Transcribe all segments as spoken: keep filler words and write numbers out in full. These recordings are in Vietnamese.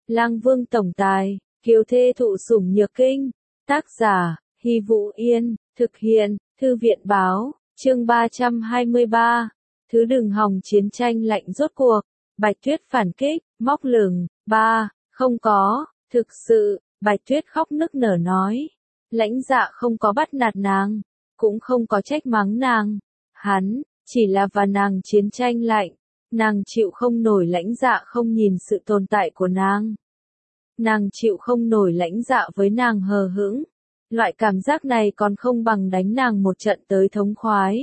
Lang Vương tổng tài, kiều thê thụ sủng nhược kinh. Tác giả, Hy Vũ Yên, thực hiện, Thư viện báo, chương ba trăm hai mươi ba. Thứ đừng hòng chiến tranh lạnh rốt cuộc. Bạch Tuyết phản kích, móc lửng, ba, không có, thực sự, Bạch Tuyết khóc nức nở nói. Lãnh Dạ không có bắt nạt nàng, cũng không có trách mắng nàng. Hắn, chỉ là và nàng chiến tranh lạnh. Nàng chịu không nổi Lãnh Dạ không nhìn sự tồn tại của nàng. Nàng chịu không nổi Lãnh Dạ với nàng hờ hững. Loại cảm giác này còn không bằng đánh nàng một trận tới thống khoái.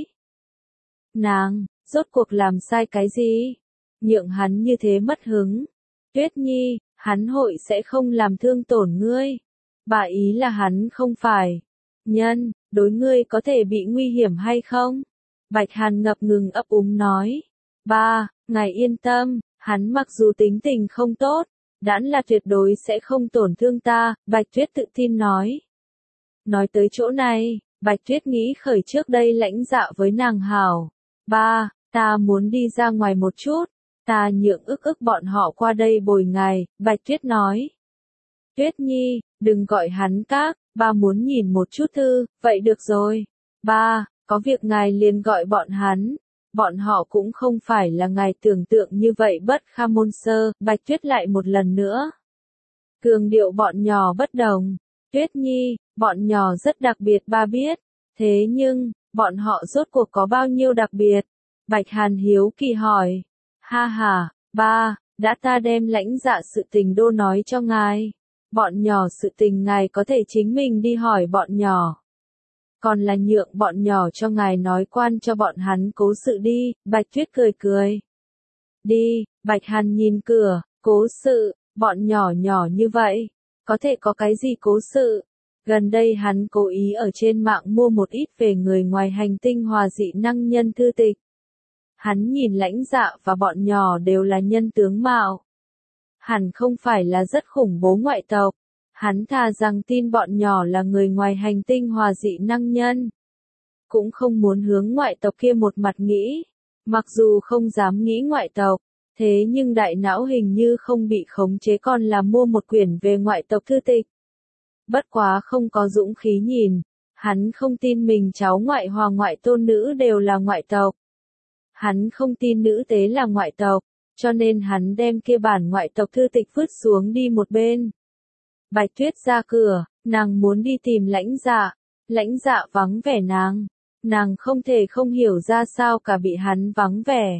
Nàng, rốt cuộc làm sai cái gì? Nhượng hắn như thế mất hứng. Tuyết Nhi, hắn hội sẽ không làm thương tổn ngươi. Bà ý là hắn không phải nhân, đối ngươi có thể bị nguy hiểm hay không? Bạch Hàn ngập ngừng ấp úng nói. Ba, ngài yên tâm, hắn mặc dù tính tình không tốt, đãn là tuyệt đối sẽ không tổn thương ta, Bạch Tuyết tự tin nói. Nói tới chỗ này, Bạch Tuyết nghĩ khởi trước đây Lãnh Dạ với nàng hảo. Ba, ta muốn đi ra ngoài một chút, ta nhượng ức ức bọn họ qua đây bồi ngài, Bạch Tuyết nói. Tuyết Nhi, đừng gọi hắn các, ba muốn nhìn một chút thư, vậy được rồi. Ba, có việc ngài liền gọi bọn hắn. Bọn họ cũng không phải là ngài tưởng tượng như vậy bất kham môn sơ, Bạch Tuyết lại một lần nữa. Cường điệu bọn nhỏ bất đồng. Tuyết Nhi, bọn nhỏ rất đặc biệt ba biết. Thế nhưng, bọn họ rốt cuộc có bao nhiêu đặc biệt? Bạch Hàn hiếu kỳ hỏi. Ha ha, ba, đã ta đem Lãnh Dạ sự tình đô nói cho ngài. Bọn nhỏ sự tình ngài có thể chính mình đi hỏi bọn nhỏ. Còn là nhượng bọn nhỏ cho ngài nói quan cho bọn hắn cố sự đi, Bạch Tuyết cười cười. Đi, Bạch Hàn nhìn cửa, cố sự, bọn nhỏ nhỏ như vậy, có thể có cái gì cố sự? Gần đây hắn cố ý ở trên mạng mua một ít về người ngoài hành tinh hòa dị năng nhân thư tịch. Hắn nhìn Lãnh Dạ và bọn nhỏ đều là nhân tướng mạo. Hẳn không phải là rất khủng bố ngoại tộc. Hắn thà rằng tin bọn nhỏ là người ngoài hành tinh hòa dị năng nhân. Cũng không muốn hướng ngoại tộc kia một mặt nghĩ. Mặc dù không dám nghĩ ngoại tộc, thế nhưng đại não hình như không bị khống chế còn là mua một quyển về ngoại tộc thư tịch. Bất quá không có dũng khí nhìn, hắn không tin mình cháu ngoại hòa ngoại tôn nữ đều là ngoại tộc. Hắn không tin nữ tế là ngoại tộc, cho nên hắn đem kia bản ngoại tộc thư tịch vứt xuống đi một bên. Bạch Tuyết ra cửa, nàng muốn đi tìm Lãnh Dạ. Lãnh Dạ vắng vẻ nàng. Nàng không thể không hiểu ra sao cả bị hắn vắng vẻ.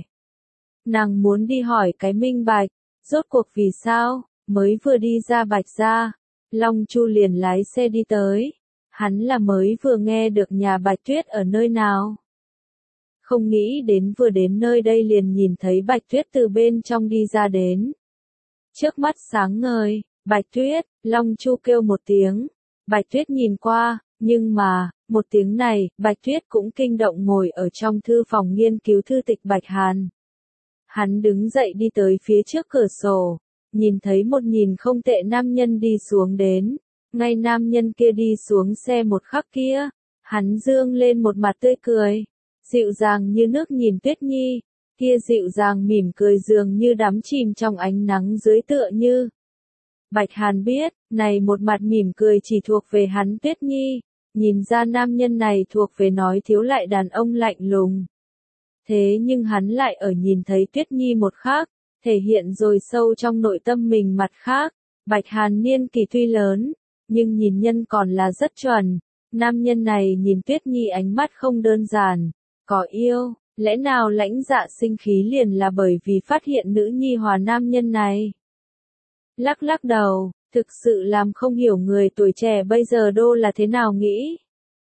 Nàng muốn đi hỏi cái minh bạch, rốt cuộc vì sao, mới vừa đi ra Bạch gia, Long Chu liền lái xe đi tới. Hắn là mới vừa nghe được nhà Bạch Tuyết ở nơi nào. Không nghĩ đến vừa đến nơi đây liền nhìn thấy Bạch Tuyết từ bên trong đi ra đến. Trước mắt sáng ngời, Bạch Tuyết, Long Chu kêu một tiếng. Bạch Tuyết nhìn qua, nhưng mà, một tiếng này, Bạch Tuyết cũng kinh động ngồi ở trong thư phòng nghiên cứu thư tịch Bạch Hàn. Hắn đứng dậy đi tới phía trước cửa sổ, nhìn thấy một nhìn không tệ nam nhân đi xuống đến. Ngay nam nhân kia đi xuống xe một khắc kia, hắn dương lên một mặt tươi cười, dịu dàng như nước nhìn Tuyết Nhi, kia dịu dàng mỉm cười dường như đắm chìm trong ánh nắng dưới tựa như. Bạch Hàn biết, này một mặt mỉm cười chỉ thuộc về hắn Tuyết Nhi, nhìn ra nam nhân này thuộc về nói thiếu lại đàn ông lạnh lùng. Thế nhưng hắn lại ở nhìn thấy Tuyết Nhi một khác, thể hiện rồi sâu trong nội tâm mình mặt khác. Bạch Hàn niên kỳ tuy lớn, nhưng nhìn nhân còn là rất chuẩn. Nam nhân này nhìn Tuyết Nhi ánh mắt không đơn giản, có yêu, lẽ nào Lãnh Dạ sinh khí liền là bởi vì phát hiện nữ nhi hòa nam nhân này? Lắc lắc đầu, thực sự làm không hiểu người tuổi trẻ bây giờ đô là thế nào nghĩ.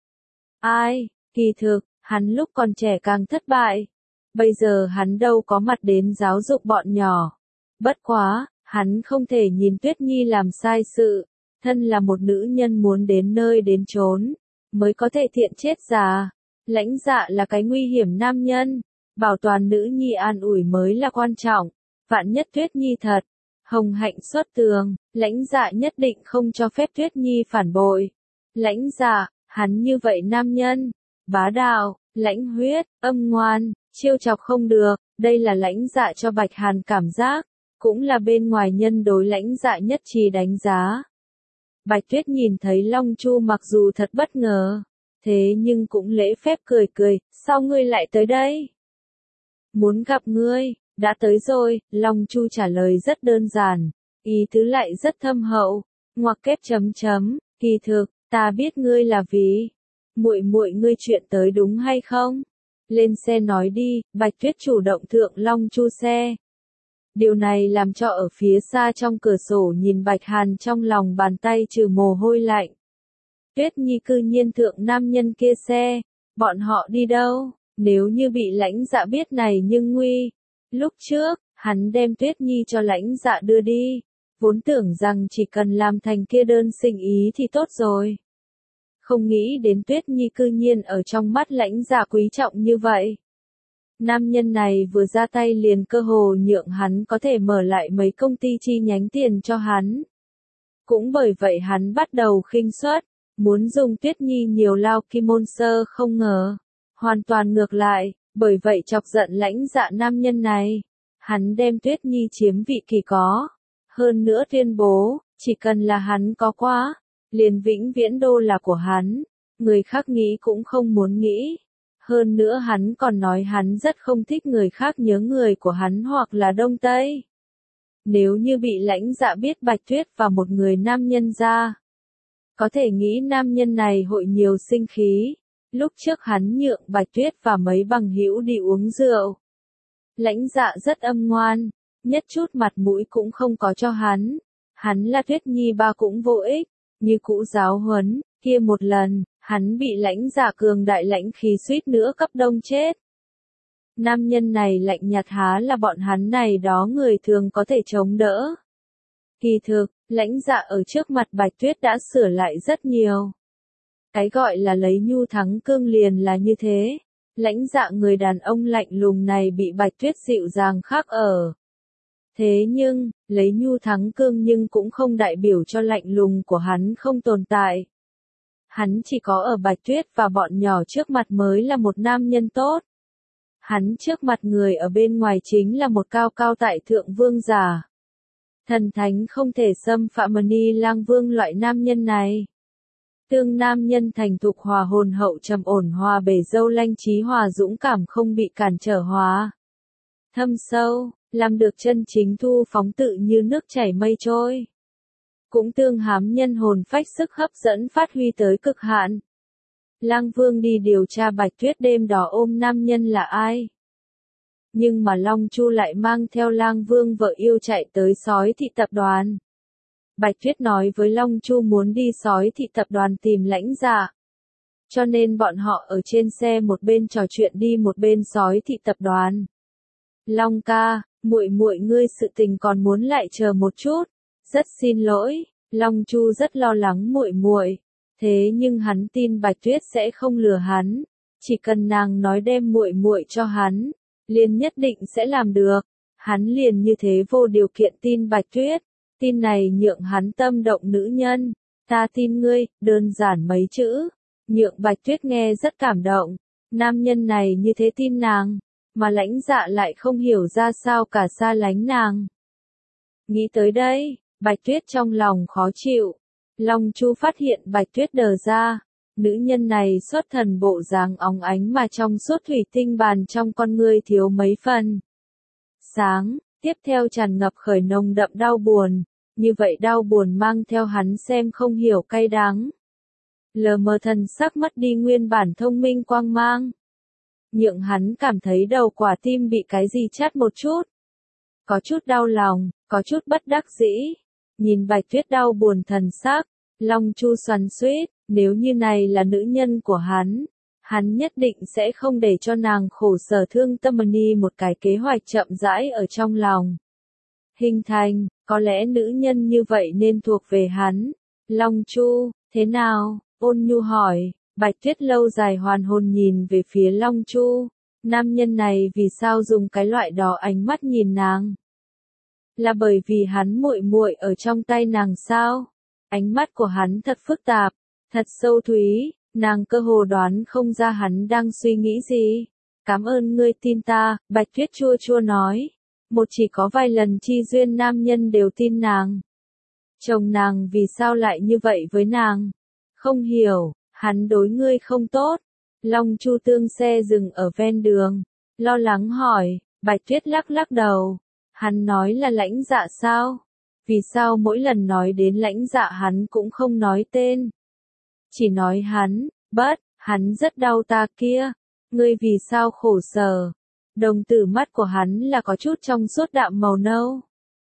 Ai, kỳ thực, hắn lúc còn trẻ càng thất bại. Bây giờ hắn đâu có mặt đến giáo dục bọn nhỏ. Bất quá, hắn không thể nhìn Tuyết Nhi làm sai sự. Thân là một nữ nhân muốn đến nơi đến chốn, mới có thể thiện chết già. Lãnh Dạ là cái nguy hiểm nam nhân. Bảo toàn nữ nhi an ủi mới là quan trọng. Vạn nhất Tuyết Nhi thật hồng hạnh xuất tường, Lãnh Dạ nhất định không cho phép Tuyết Nhi phản bội. Lãnh Dạ, hắn như vậy nam nhân, bá đạo, lãnh huyết, âm ngoan, chiêu chọc không được, đây là Lãnh Dạ cho Bạch Hàn cảm giác, cũng là bên ngoài nhân đối Lãnh Dạ nhất trí đánh giá. Bạch Tuyết nhìn thấy Long Chu mặc dù thật bất ngờ, thế nhưng cũng lễ phép cười cười, sao ngươi lại tới đây? Muốn gặp ngươi, đã tới rồi, Long Chu trả lời rất đơn giản, ý tứ lại rất thâm hậu, ngoặc kép chấm chấm, kỳ thực, ta biết ngươi là vì muội muội ngươi chuyện tới đúng hay không? Lên xe nói đi, Bạch Tuyết chủ động thượng Long Chu xe. Điều này làm cho ở phía xa trong cửa sổ nhìn Bạch Hàn trong lòng bàn tay trừ mồ hôi lạnh. Tuyết Nhi cư nhiên thượng nam nhân kia xe, bọn họ đi đâu? Nếu như bị Lãnh Dạ biết này nhưng nguy. Lúc trước, hắn đem Tuyết Nhi cho Lãnh Dạ đưa đi, vốn tưởng rằng chỉ cần làm thành kia đơn sinh ý thì tốt rồi. Không nghĩ đến Tuyết Nhi cư nhiên ở trong mắt Lãnh Dạ quý trọng như vậy. Nam nhân này vừa ra tay liền cơ hồ nhượng hắn có thể mở lại mấy công ty chi nhánh tiền cho hắn. Cũng bởi vậy hắn bắt đầu khinh suất, muốn dùng Tuyết Nhi nhiều lao kim môn sơ không ngờ. Hoàn toàn ngược lại, bởi vậy chọc giận Lãnh Dạ nam nhân này. Hắn đem Tuyết Nhi chiếm vị kỳ có. Hơn nữa tuyên bố, chỉ cần là hắn có quá, liền vĩnh viễn đô là của hắn. Người khác nghĩ cũng không muốn nghĩ. Hơn nữa hắn còn nói hắn rất không thích người khác nhớ người của hắn hoặc là Đông Tây. Nếu như bị Lãnh Dạ biết Bạch Tuyết và một người nam nhân ra, có thể nghĩ nam nhân này hội nhiều sinh khí. Lúc trước hắn nhượng Bạch Tuyết và mấy bằng hữu đi uống rượu. Lãnh Dạ rất âm ngoan, nhất chút mặt mũi cũng không có cho hắn. Hắn là Tuyết Nhi ba cũng vô ích, như cũ giáo huấn, kia một lần, hắn bị Lãnh Dạ cường đại lãnh khí suýt nữa cấp đông chết. Nam nhân này lạnh nhạt há là bọn hắn này đó người thường có thể chống đỡ. Kỳ thực, Lãnh Dạ ở trước mặt Bạch Tuyết đã sửa lại rất nhiều. Cái gọi là lấy nhu thắng cương liền là như thế. Lãnh Dạ người đàn ông lạnh lùng này bị Bạch Tuyết dịu dàng khác ở. Thế nhưng, lấy nhu thắng cương nhưng cũng không đại biểu cho lạnh lùng của hắn không tồn tại. Hắn chỉ có ở Bạch Tuyết và bọn nhỏ trước mặt mới là một nam nhân tốt. Hắn trước mặt người ở bên ngoài chính là một cao cao tại thượng vương giả. Thần thánh không thể xâm phạm Mani Lang Vương loại nam nhân này. Tương nam nhân thành thục hòa hồn hậu trầm ổn hòa bể dâu lanh trí hòa dũng cảm không bị cản trở hòa. Thâm sâu, làm được chân chính thu phóng tự như nước chảy mây trôi. Cũng tương hám nhân hồn phách sức hấp dẫn phát huy tới cực hạn. Lang Vương đi điều tra Bạch Tuyết đêm đó ôm nam nhân là ai. Nhưng mà Long Chu lại mang theo Lang Vương vợ yêu chạy tới Sói Thị tập đoàn. Bạch Tuyết nói với Long Chu muốn đi Sói Thị tập đoàn tìm Lãnh Dạ. Cho nên bọn họ ở trên xe một bên trò chuyện đi một bên Sói Thị tập đoàn. Long ca, muội muội ngươi sự tình còn muốn lại chờ một chút. Rất xin lỗi, Long Chu rất lo lắng muội muội, thế nhưng hắn tin Bạch Tuyết sẽ không lừa hắn, chỉ cần nàng nói đem muội muội cho hắn, liền nhất định sẽ làm được. Hắn liền như thế vô điều kiện tin Bạch Tuyết, tin này nhượng hắn tâm động nữ nhân, ta tin ngươi, đơn giản mấy chữ, nhượng Bạch Tuyết nghe rất cảm động, nam nhân này như thế tin nàng, mà Lãnh Dạ lại không hiểu ra sao cả xa lánh nàng. Nghĩ tới đây, Bạch Tuyết trong lòng khó chịu. Long Chu phát hiện Bạch Tuyết đờ ra. Nữ nhân này xuất thần bộ dáng óng ánh mà trong suốt thủy tinh bàn trong con ngươi thiếu mấy phần. Sáng, tiếp theo tràn ngập khởi nồng đậm đau buồn. Như vậy đau buồn mang theo hắn xem không hiểu cay đắng. Lờ mờ thần sắc mất đi nguyên bản thông minh quang mang. Nhượng hắn cảm thấy đầu quả tim bị cái gì chát một chút. Có chút đau lòng, có chút bất đắc dĩ. Nhìn Bạch Tuyết đau buồn thần sắc, Long Chu xoắn xuýt, nếu như này là nữ nhân của hắn, hắn nhất định sẽ không để cho nàng khổ sở thương tâm. Ni một cái kế hoạch chậm rãi ở trong lòng hình thành, có lẽ nữ nhân như vậy nên thuộc về hắn. Long Chu, thế nào? Ôn nhu hỏi. Bạch Tuyết lâu dài hoàn hồn nhìn về phía Long Chu, nam nhân này vì sao dùng cái loại đó ánh mắt nhìn nàng? Là bởi vì hắn muội muội ở trong tay nàng sao? Ánh mắt của hắn thật phức tạp, thật sâu thúy, nàng cơ hồ đoán không ra hắn đang suy nghĩ gì. Cảm ơn ngươi tin ta, Bạch Tuyết chua chua nói. một chỉ có vài lần chi duyên nam nhân đều tin nàng. Chồng nàng vì sao lại như vậy với nàng? Không hiểu, hắn đối ngươi không tốt. Long Chu Tương xe dừng ở ven đường, lo lắng hỏi, Bạch Tuyết lắc lắc đầu. Hắn nói là Lãnh Dạ sao? Vì sao mỗi lần nói đến Lãnh Dạ hắn cũng không nói tên? Chỉ nói hắn, bất, hắn rất đau ta kia. Ngươi vì sao khổ sở? Đồng tử mắt của hắn là có chút trong suốt đạm màu nâu,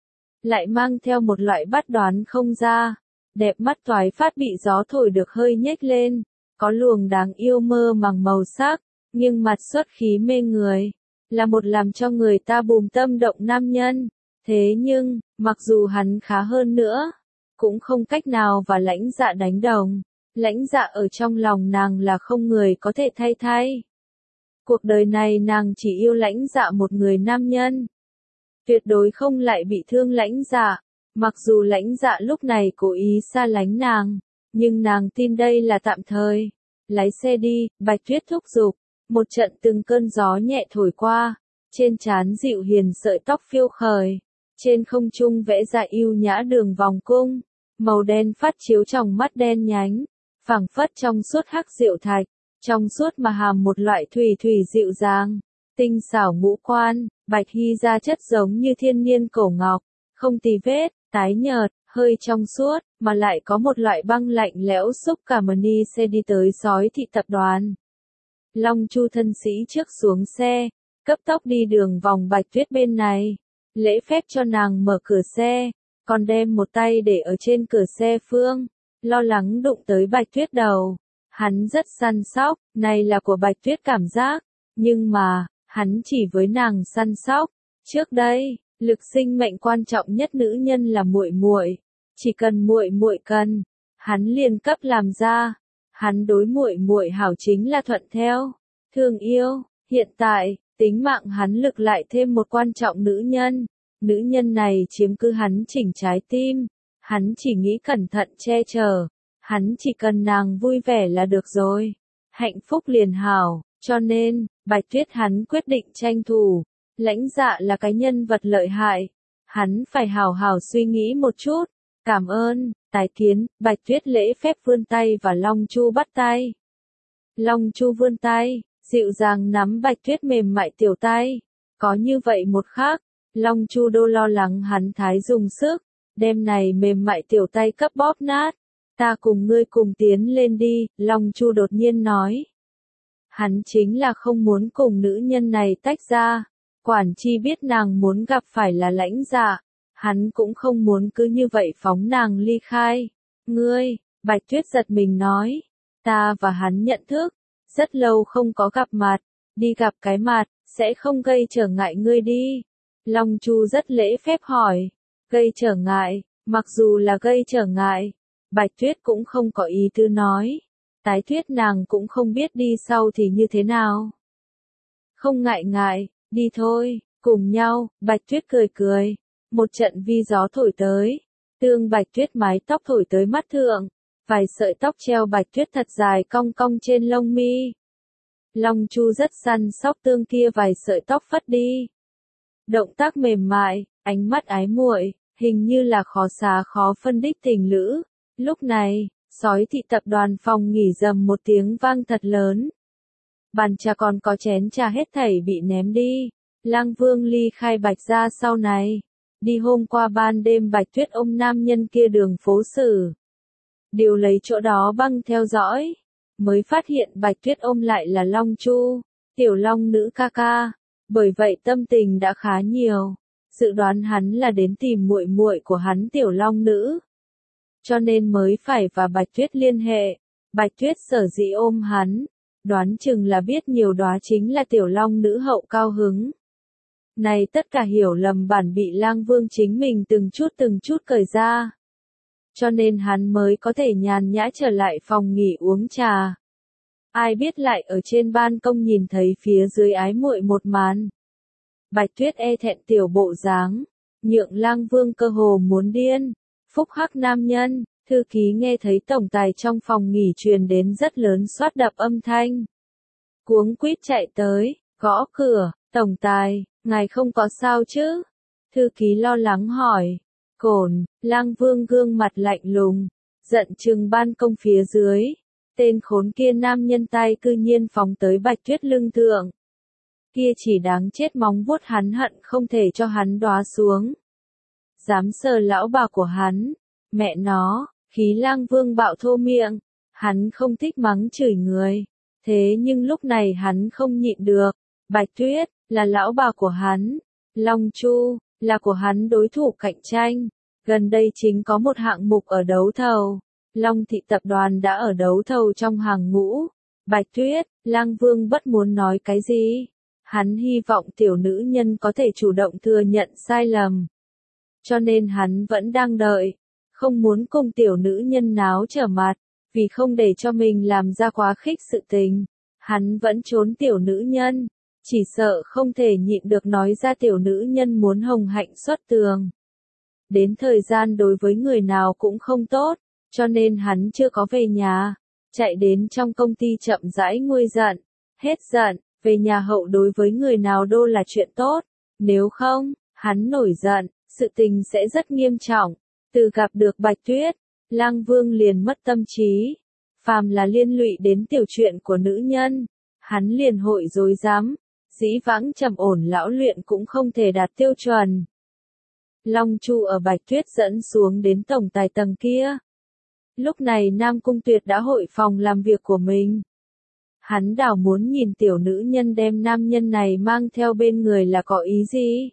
lại mang theo một loại bắt đoán không ra. Đẹp mắt toái phát bị gió thổi được hơi nhếch lên, có luồng đáng yêu mơ màng màu sắc, nhưng mặt xuất khí mê người, là một làm cho người ta bùm tâm động nam nhân. Thế nhưng, mặc dù hắn khá hơn nữa, cũng không cách nào và Lãnh Dạ đánh đồng. Lãnh Dạ ở trong lòng nàng là không người có thể thay thay. Cuộc đời này nàng chỉ yêu Lãnh Dạ một người nam nhân. Tuyệt đối không lại bị thương Lãnh Dạ. Mặc dù Lãnh Dạ lúc này cố ý xa lánh nàng, nhưng nàng tin đây là tạm thời. Lái xe đi, Bạch Tuyết thúc giục. Một trận từng cơn gió nhẹ thổi qua, trên trán dịu hiền sợi tóc phiêu khởi, trên không trung vẽ ra yêu nhã đường vòng cung, màu đen phát chiếu trong mắt đen nhánh, phảng phất trong suốt hắc diệu thạch, trong suốt mà hàm một loại thủy thủy dịu dàng, tinh xảo ngũ quan. Bạch Hy da chất giống như thiên nhiên cổ ngọc, không tì vết, tái nhợt, hơi trong suốt, mà lại có một loại băng lạnh lẽo xúc cảm. Ni xe đi tới Sói Thị tập đoàn. Long Chu thân sĩ trước xuống xe, cấp tốc đi đường vòng Bạch Tuyết bên này, lễ phép cho nàng mở cửa xe, còn đem một tay để ở trên cửa xe phương, lo lắng đụng tới Bạch Tuyết đầu. Hắn rất săn sóc, này là của Bạch Tuyết cảm giác, nhưng mà, hắn chỉ với nàng săn sóc. Trước đây, lực sinh mệnh quan trọng nhất nữ nhân là muội muội, chỉ cần muội muội cần, hắn liền cấp làm ra. Hắn đối muội muội hảo chính là thuận theo, thương yêu. Hiện tại, tính mạng hắn lực lại thêm một quan trọng nữ nhân. Nữ nhân này chiếm cứ hắn chỉnh trái tim. Hắn chỉ nghĩ cẩn thận che chở. Hắn chỉ cần nàng vui vẻ là được rồi. Hạnh phúc liền hảo. Cho nên, Bạch Tuyết hắn quyết định tranh thủ. Lãnh Dạ là cái nhân vật lợi hại. Hắn phải hảo hảo suy nghĩ một chút. Cảm ơn, tái kiến. Bạch Tuyết lễ phép vươn tay và Long Chu bắt tay. Long Chu vươn tay, dịu dàng nắm Bạch Tuyết mềm mại tiểu tay. Có như vậy một khắc, Long Chu đô lo lắng hắn thái dùng sức, đem này mềm mại tiểu tay cấp bóp nát. Ta cùng ngươi cùng tiến lên đi, Long Chu đột nhiên nói. Hắn chính là không muốn cùng nữ nhân này tách ra. Quản chi biết nàng muốn gặp phải là Lãnh Dạ. Hắn cũng không muốn cứ như vậy phóng nàng ly khai. Ngươi, Bạch Tuyết giật mình nói. Ta và hắn nhận thức, rất lâu không có gặp mặt, đi gặp cái mặt, sẽ không gây trở ngại ngươi đi. Long Chu rất lễ phép hỏi, gây trở ngại, mặc dù là gây trở ngại, Bạch Tuyết cũng không có ý tư nói. Tái Tuyết nàng cũng không biết đi sau thì như thế nào. Không ngại ngại, đi thôi, cùng nhau. Bạch Tuyết cười cười. Một trận vi gió thổi tới, tương Bạch Tuyết mái tóc thổi tới mắt thượng, vài sợi tóc treo Bạch Tuyết thật dài cong cong trên lông mi. Long Chu rất săn sóc tương kia vài sợi tóc phất đi. Động tác mềm mại, ánh mắt ái muội, hình như là khó xá khó phân đích tình lữ. Lúc này, Sói Thị tập đoàn phòng nghỉ rầm một tiếng vang thật lớn. Bàn trà còn có chén trà hết thảy bị ném đi. Lang Vương ly khai Bạch gia sau này. Đi hôm qua ban đêm Bạch Tuyết ôm nam nhân kia đường phố xử. Điều lấy chỗ đó băng theo dõi. Mới phát hiện Bạch Tuyết ôm lại là Long Chu, tiểu long nữ ca ca. Bởi vậy tâm tình đã khá nhiều. Dự đoán hắn là đến tìm muội muội của hắn tiểu long nữ. Cho nên mới phải và Bạch Tuyết liên hệ. Bạch Tuyết sở dĩ ôm hắn. Đoán chừng là biết nhiều đó chính là tiểu long nữ hậu cao hứng. Này tất cả hiểu lầm bản bị Lang Vương chính mình từng chút từng chút cởi ra. Cho nên hắn mới có thể nhàn nhã trở lại phòng nghỉ uống trà. Ai biết lại ở trên ban công nhìn thấy phía dưới ái muội một màn. Bạch Tuyết e thẹn tiểu bộ dáng, nhượng Lang Vương cơ hồ muốn điên. Phúc hắc nam nhân, thư ký nghe thấy tổng tài trong phòng nghỉ truyền đến rất lớn xoát đập âm thanh. Cuống quýt chạy tới, gõ cửa, tổng tài, ngài không có sao chứ? Thư ký lo lắng hỏi. Cổn, Lang Vương gương mặt lạnh lùng, giận chừng ban công phía dưới. Tên khốn kia nam nhân tay cư nhiên phóng tới Bạch Tuyết lưng thượng. Kia chỉ đáng chết móng vuốt hắn hận không thể cho hắn đóa xuống. Dám sờ lão bà của hắn, mẹ nó, khí Lang Vương bạo thô miệng, hắn không thích mắng chửi người. Thế nhưng lúc này hắn không nhịn được, Bạch Tuyết, là lão bà của hắn, Long Chu, là của hắn đối thủ cạnh tranh. Gần đây chính có một hạng mục ở đấu thầu, Long Thị tập đoàn đã ở đấu thầu trong hàng ngũ. Bạch Tuyết, Lang Vương bất muốn nói cái gì. Hắn hy vọng tiểu nữ nhân có thể chủ động thừa nhận sai lầm. Cho nên hắn vẫn đang đợi, không muốn cùng tiểu nữ nhân náo trở mặt, vì không để cho mình làm ra quá khích sự tình. Hắn vẫn trốn tiểu nữ nhân, chỉ sợ không thể nhịn được nói ra tiểu nữ nhân muốn hồng hạnh xuất tường. Đến thời gian đối với người nào cũng không tốt, cho nên hắn chưa có về nhà, chạy đến trong công ty chậm rãi nguôi giận, hết giận, về nhà hậu đối với người nào đô là chuyện tốt, nếu không, hắn nổi giận, sự tình sẽ rất nghiêm trọng. Từ gặp được Bạch Tuyết, Lang Vương liền mất tâm trí, phàm là liên lụy đến tiểu chuyện của nữ nhân, hắn liền hội dối dám, dĩ vãng trầm ổn lão luyện cũng không thể đạt tiêu chuẩn. Long Chu ở Bạch Tuyết dẫn xuống đến tổng tài tầng kia. Lúc này Nam Cung Tuyệt đã hội phòng làm việc của mình. Hắn đảo muốn nhìn tiểu nữ nhân đem nam nhân này mang theo bên người là có ý gì?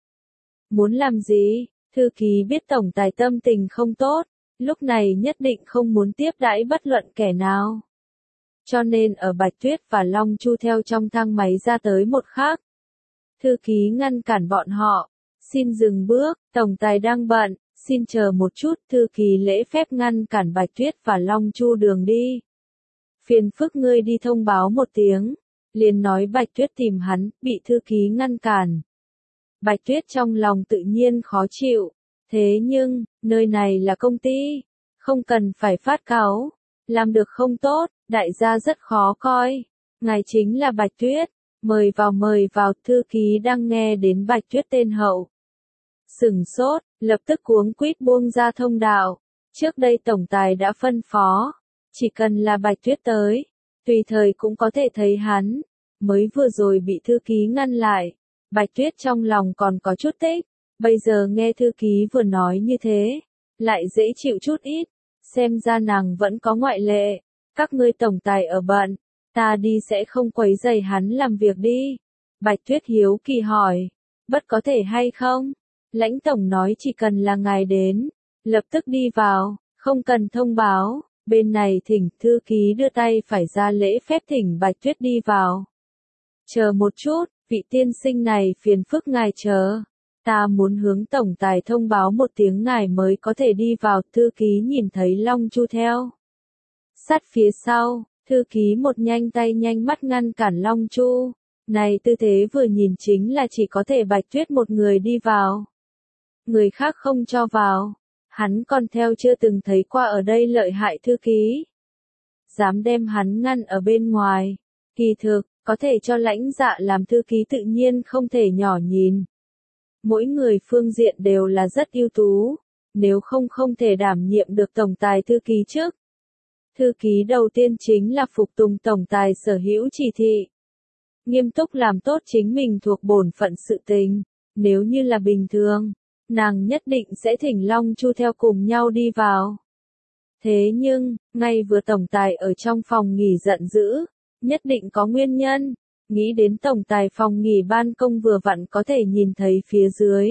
Muốn làm gì? Thư ký biết tổng tài tâm tình không tốt, lúc này nhất định không muốn tiếp đãi bất luận kẻ nào. Cho nên ở Bạch Tuyết và Long Chu theo trong thang máy ra tới một khắc. Thư ký ngăn cản bọn họ, xin dừng bước, tổng tài đang bận, xin chờ một chút. Thư ký lễ phép ngăn cản Bạch Tuyết và Long Chu đường đi. Phiền phức ngươi đi thông báo một tiếng, liền nói Bạch Tuyết tìm hắn, bị thư ký ngăn cản. Bạch Tuyết trong lòng tự nhiên khó chịu, thế nhưng, nơi này là công ty, không cần phải phát cáu, làm được không tốt, đại gia rất khó coi. Ngài chính là Bạch Tuyết, mời vào mời vào. Thư ký đang nghe đến Bạch Tuyết tên hậu. Sửng sốt, lập tức cuống quýt buông ra thông đạo. Trước đây tổng tài đã phân phó, chỉ cần là Bạch Tuyết tới, tùy thời cũng có thể thấy hắn. Mới vừa rồi bị thư ký ngăn lại, Bạch Tuyết trong lòng còn có chút tích, bây giờ nghe thư ký vừa nói như thế, lại dễ chịu chút ít, xem ra nàng vẫn có ngoại lệ. Các ngươi tổng tài ở bận, ta đi sẽ không quấy rầy hắn làm việc đi. Bạch Tuyết hiếu kỳ hỏi, bất có thể hay không? Lãnh tổng nói chỉ cần là ngài đến, lập tức đi vào, không cần thông báo. Bên này thỉnh. Thư ký đưa tay phải ra lễ phép thỉnh Bạch Tuyết đi vào. Chờ một chút, vị tiên sinh này phiền phức ngài chờ. Ta muốn hướng tổng tài thông báo một tiếng ngài mới có thể đi vào. Thư ký nhìn thấy Long Chu theo sát phía sau, thư ký một nhanh tay nhanh mắt ngăn cản Long Chu. Này tư thế vừa nhìn chính là chỉ có thể Bạch Tuyết một người đi vào. Người khác không cho vào. Hắn còn theo chưa từng thấy qua ở đây lợi hại thư ký. Dám đem hắn ngăn ở bên ngoài. Kỳ thực, có thể cho lãnh dạ làm thư ký tự nhiên không thể nhỏ nhìn. Mỗi người phương diện đều là rất ưu tú. Nếu không không thể đảm nhiệm được tổng tài thư ký trước. Thư ký đầu tiên chính là phục tùng tổng tài sở hữu chỉ thị. Nghiêm túc làm tốt chính mình thuộc bổn phận sự tình. Nếu như là bình thường, nàng nhất định sẽ thỉnh Long Chu theo cùng nhau đi vào. Thế nhưng, ngay vừa tổng tài ở trong phòng nghỉ giận dữ, nhất định có nguyên nhân. Nghĩ đến tổng tài phòng nghỉ ban công vừa vặn có thể nhìn thấy phía dưới.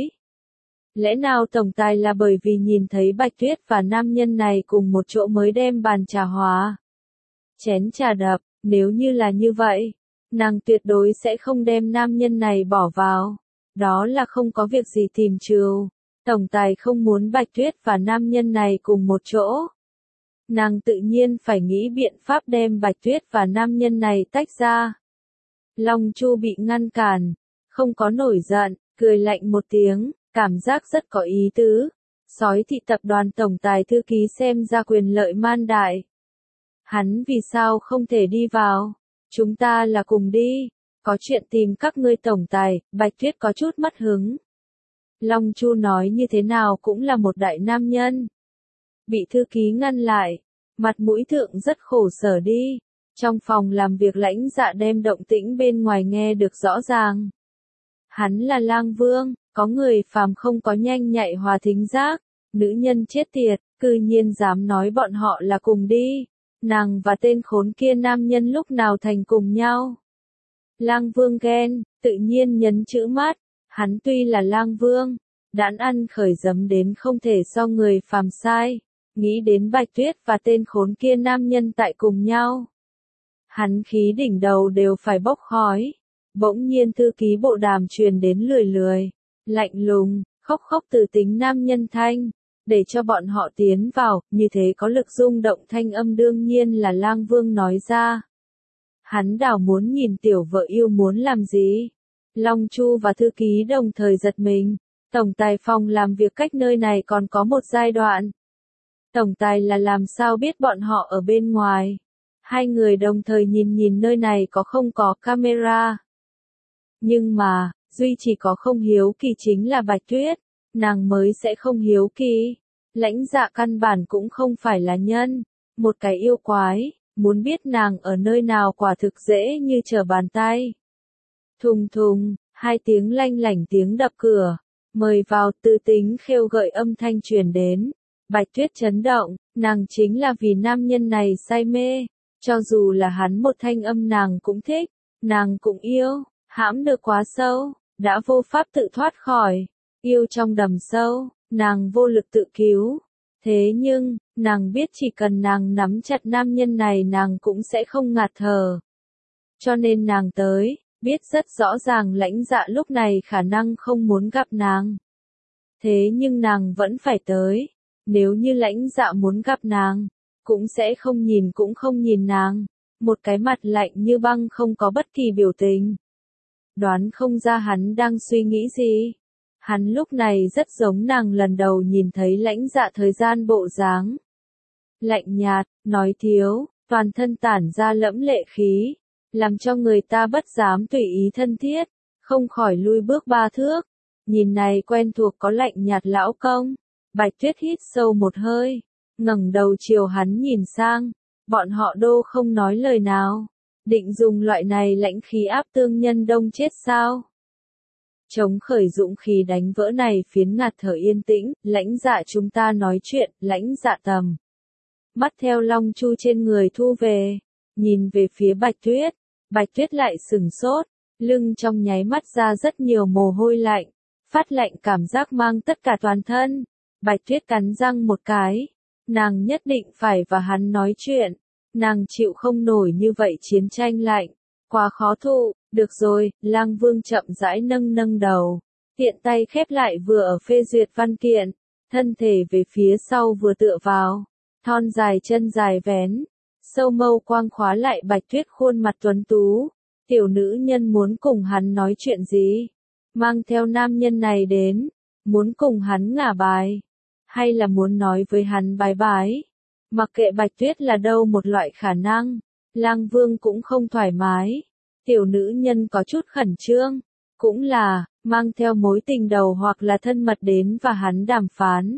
Lẽ nào tổng tài là bởi vì nhìn thấy Bạch Tuyết và nam nhân này cùng một chỗ mới đem bàn trà hóa chén trà đập? Nếu như là như vậy, nàng tuyệt đối sẽ không đem nam nhân này bỏ vào. Đó là không có việc gì tìm trừ. Tổng tài không muốn Bạch Tuyết và nam nhân này cùng một chỗ. Nàng tự nhiên phải nghĩ biện pháp đem Bạch Tuyết và nam nhân này tách ra. Long Chu bị ngăn cản, không có nổi giận, cười lạnh một tiếng, cảm giác rất có ý tứ. Sói thị tập đoàn tổng tài thư ký xem ra quyền lợi man đại. Hắn vì sao không thể đi vào? Chúng ta là cùng đi. Có chuyện tìm các ngươi tổng tài. Bạch Tuyết có chút mất hứng. Long Chu nói như thế nào cũng là một đại nam nhân. Bị thư ký ngăn lại, mặt mũi thượng rất khổ sở đi. Trong phòng làm việc Lãnh Dạ đem động tĩnh bên ngoài nghe được rõ ràng. Hắn là lang vương, có người phàm không có nhanh nhạy hòa thính giác, nữ nhân chết tiệt, cư nhiên dám nói bọn họ là cùng đi. Nàng và tên khốn kia nam nhân lúc nào thành cùng nhau. Lang vương ghen, tự nhiên nhấn chữ mắt, hắn tuy là lang vương, đãn ăn khởi giấm đến không thể so người phàm sai, nghĩ đến Bạch Tuyết và tên khốn kia nam nhân tại cùng nhau. Hắn khí đỉnh đầu đều phải bốc khói, bỗng nhiên thư ký bộ đàm truyền đến lười lười, lạnh lùng, khóc khóc từ tính nam nhân thanh, để cho bọn họ tiến vào, như thế có lực rung động thanh âm đương nhiên là lang vương nói ra. Hắn đảo muốn nhìn tiểu vợ yêu muốn làm gì. Long Chu và thư ký đồng thời giật mình. Tổng tài phòng làm việc cách nơi này còn có một giai đoạn. Tổng tài là làm sao biết bọn họ ở bên ngoài. Hai người đồng thời nhìn nhìn nơi này có không có camera. Nhưng mà, duy chỉ có không hiếu kỳ chính là Bạch Tuyết. Nàng mới sẽ không hiếu kỳ. Lãnh Dạ căn bản cũng không phải là nhân. Một cái yêu quái. Muốn biết nàng ở nơi nào quả thực dễ như trở bàn tay. Thùng thùng, hai tiếng lanh lảnh tiếng đập cửa. Mời vào, tư tính khêu gợi âm thanh truyền đến. Bạch Tuyết chấn động, nàng chính là vì nam nhân này say mê. Cho dù là hắn một thanh âm nàng cũng thích, nàng cũng yêu, hãm được quá sâu, đã vô pháp tự thoát khỏi. Yêu trong đầm sâu, nàng vô lực tự cứu. Thế nhưng, nàng biết chỉ cần nàng nắm chặt nam nhân này nàng cũng sẽ không ngạt thở. Cho nên nàng tới, biết rất rõ ràng Lãnh Dạ lúc này khả năng không muốn gặp nàng. Thế nhưng nàng vẫn phải tới. Nếu như Lãnh Dạ muốn gặp nàng, cũng sẽ không nhìn cũng không nhìn nàng. Một cái mặt lạnh như băng không có bất kỳ biểu tình. Đoán không ra hắn đang suy nghĩ gì. Hắn lúc này rất giống nàng lần đầu nhìn thấy Lãnh Dạ thời gian bộ dáng. Lạnh nhạt, nói thiếu, toàn thân tản ra lẫm lệ khí, làm cho người ta bất dám tùy ý thân thiết, không khỏi lui bước ba thước. Nhìn này quen thuộc có lạnh nhạt lão công. Bạch Tuyết hít sâu một hơi, ngẩng đầu chiều hắn nhìn sang, bọn họ đô không nói lời nào. Định dùng loại này lãnh khí áp tương nhân đông chết sao? Chống khởi dũng khí đánh vỡ này phiến ngạt thở yên tĩnh, Lãnh Dạ chúng ta nói chuyện, Lãnh Dạ tầm. Mắt theo Long Chu trên người thu về, nhìn về phía Bạch Tuyết, Bạch Tuyết lại sừng sốt, lưng trong nháy mắt ra rất nhiều mồ hôi lạnh, phát lạnh cảm giác mang tất cả toàn thân. Bạch Tuyết cắn răng một cái, nàng nhất định phải và hắn nói chuyện, nàng chịu không nổi như vậy chiến tranh lạnh, quá khó thụ. Được rồi, Lang Vương chậm rãi nâng nâng đầu, tiện tay khép lại vừa ở phê duyệt văn kiện, thân thể về phía sau vừa tựa vào, thon dài chân dài vén, sâu mâu quang khóa lại Bạch Tuyết khuôn mặt tuấn tú. Tiểu nữ nhân muốn cùng hắn nói chuyện gì? Mang theo nam nhân này đến, muốn cùng hắn ngả bài, hay là muốn nói với hắn bái bái? Mặc kệ Bạch Tuyết là đâu một loại khả năng, Lang Vương cũng không thoải mái. Tiểu nữ nhân có chút khẩn trương, cũng là, mang theo mối tình đầu hoặc là thân mật đến và hắn đàm phán.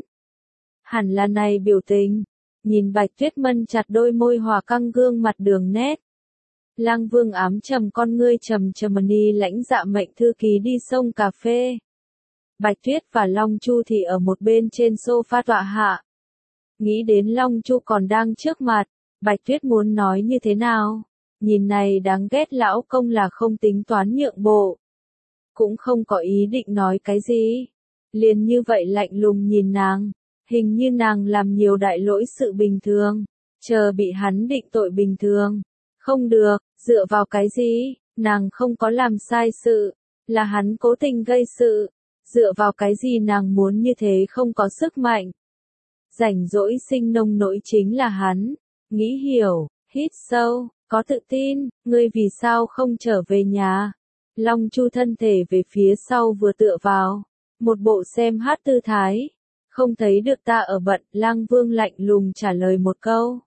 Hẳn là này biểu tình, nhìn Bạch Tuyết mân chặt đôi môi hòa căng gương mặt đường nét. Lang Vương ám trầm con ngươi trầm trầm đi Lãnh Dạ mệnh thư ký đi xông cà phê. Bạch Tuyết và Long Chu thì ở một bên trên sofa tọa hạ. Nghĩ đến Long Chu còn đang trước mặt, Bạch Tuyết muốn nói như thế nào? Nhìn này đáng ghét lão công là không tính toán nhượng bộ. Cũng không có ý định nói cái gì. Liền như vậy lạnh lùng nhìn nàng. Hình như nàng làm nhiều đại lỗi sự bình thường. Chờ bị hắn định tội bình thường. Không được, dựa vào cái gì? Nàng không có làm sai sự. Là hắn cố tình gây sự. Dựa vào cái gì nàng muốn như thế không có sức mạnh. Rảnh rỗi sinh nông nỗi chính là hắn. Nghĩ hiểu, hít sâu. Có tự tin, ngươi vì sao không trở về nhà? Long Chu thân thể về phía sau vừa tựa vào, một bộ xem hát tư thái. Không thấy được ta ở bận, Lang Vương lạnh lùng trả lời một câu.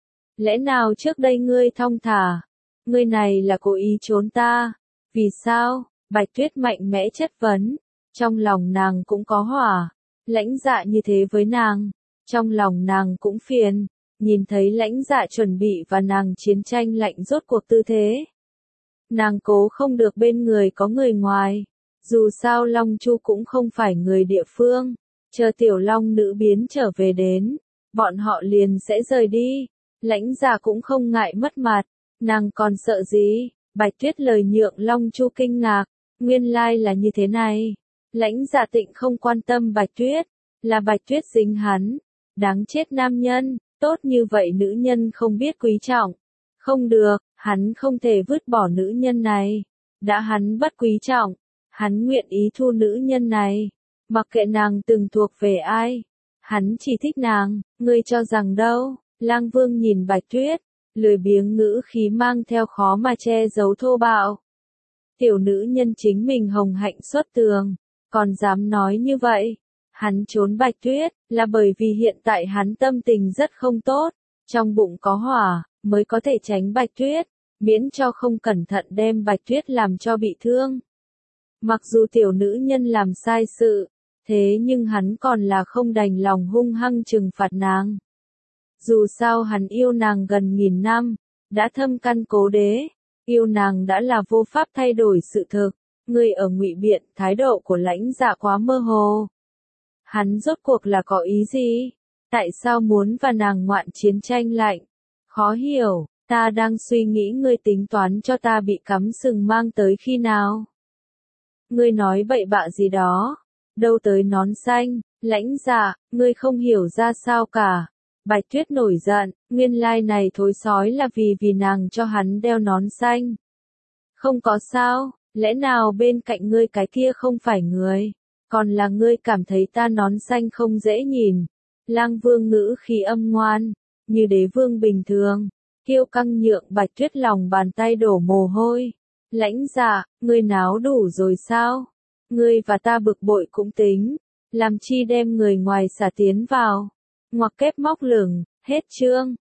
Lẽ nào trước đây ngươi thong thả? Ngươi này là cố ý trốn ta. Vì sao? Bạch Tuyết mạnh mẽ chất vấn. Trong lòng nàng cũng có hỏa, Lãnh Dạ như thế với nàng, trong lòng nàng cũng phiền, nhìn thấy Lãnh Dạ chuẩn bị và nàng chiến tranh lạnh rốt cuộc tư thế. Nàng cố không được bên người có người ngoài, dù sao Long Chu cũng không phải người địa phương, chờ tiểu long nữ biến trở về đến, bọn họ liền sẽ rời đi. Lãnh Dạ cũng không ngại mất mặt, nàng còn sợ gì? Bạch Tuyết lời nhượng Long Chu kinh ngạc, nguyên lai là như thế này. Lãnh Dạ Tịnh không quan tâm Bạch Tuyết, là Bạch Tuyết dính hắn, đáng chết nam nhân, tốt như vậy nữ nhân không biết quý trọng. Không được, hắn không thể vứt bỏ nữ nhân này, đã hắn bất quý trọng, hắn nguyện ý thu nữ nhân này, mặc kệ nàng từng thuộc về ai, hắn chỉ thích nàng, ngươi cho rằng đâu? Lang Vương nhìn Bạch Tuyết, lười biếng ngữ khí mang theo khó mà che giấu thô bạo. Tiểu nữ nhân chính mình hồng hạnh xuất tường, còn dám nói như vậy. Hắn trốn Bạch Tuyết, là bởi vì hiện tại hắn tâm tình rất không tốt, trong bụng có hỏa, mới có thể tránh Bạch Tuyết, miễn cho không cẩn thận đem Bạch Tuyết làm cho bị thương. Mặc dù tiểu nữ nhân làm sai sự, thế nhưng hắn còn là không đành lòng hung hăng trừng phạt nàng. Dù sao hắn yêu nàng gần nghìn năm, đã thâm căn cố đế, yêu nàng đã là vô pháp thay đổi sự thực, người ở ngụy biện, thái độ của Lãnh Dạ quá mơ hồ. Hắn rốt cuộc là có ý gì? Tại sao muốn và nàng ngoạn chiến tranh lạnh? Khó hiểu, ta đang suy nghĩ ngươi tính toán cho ta bị cắm sừng mang tới khi nào? Ngươi nói bậy bạ gì đó? Đâu tới nón xanh, Lãnh Dạ, ngươi không hiểu ra sao cả. Bạch Tuyết nổi giận, nguyên lai này thối sói là vì vì nàng cho hắn đeo nón xanh. Không có sao, lẽ nào bên cạnh ngươi cái kia không phải người, còn là ngươi cảm thấy ta nón xanh không dễ nhìn. Lang Vương ngữ khí âm ngoan, như đế vương bình thường, kiêu căng nhượng Bạch Tuyết lòng bàn tay đổ mồ hôi. Lãnh Dạ, ngươi náo đủ rồi sao? Ngươi và ta bực bội cũng tính, làm chi đem người ngoài xả tiến vào. Ngoặc kép móc lửng, hết chương.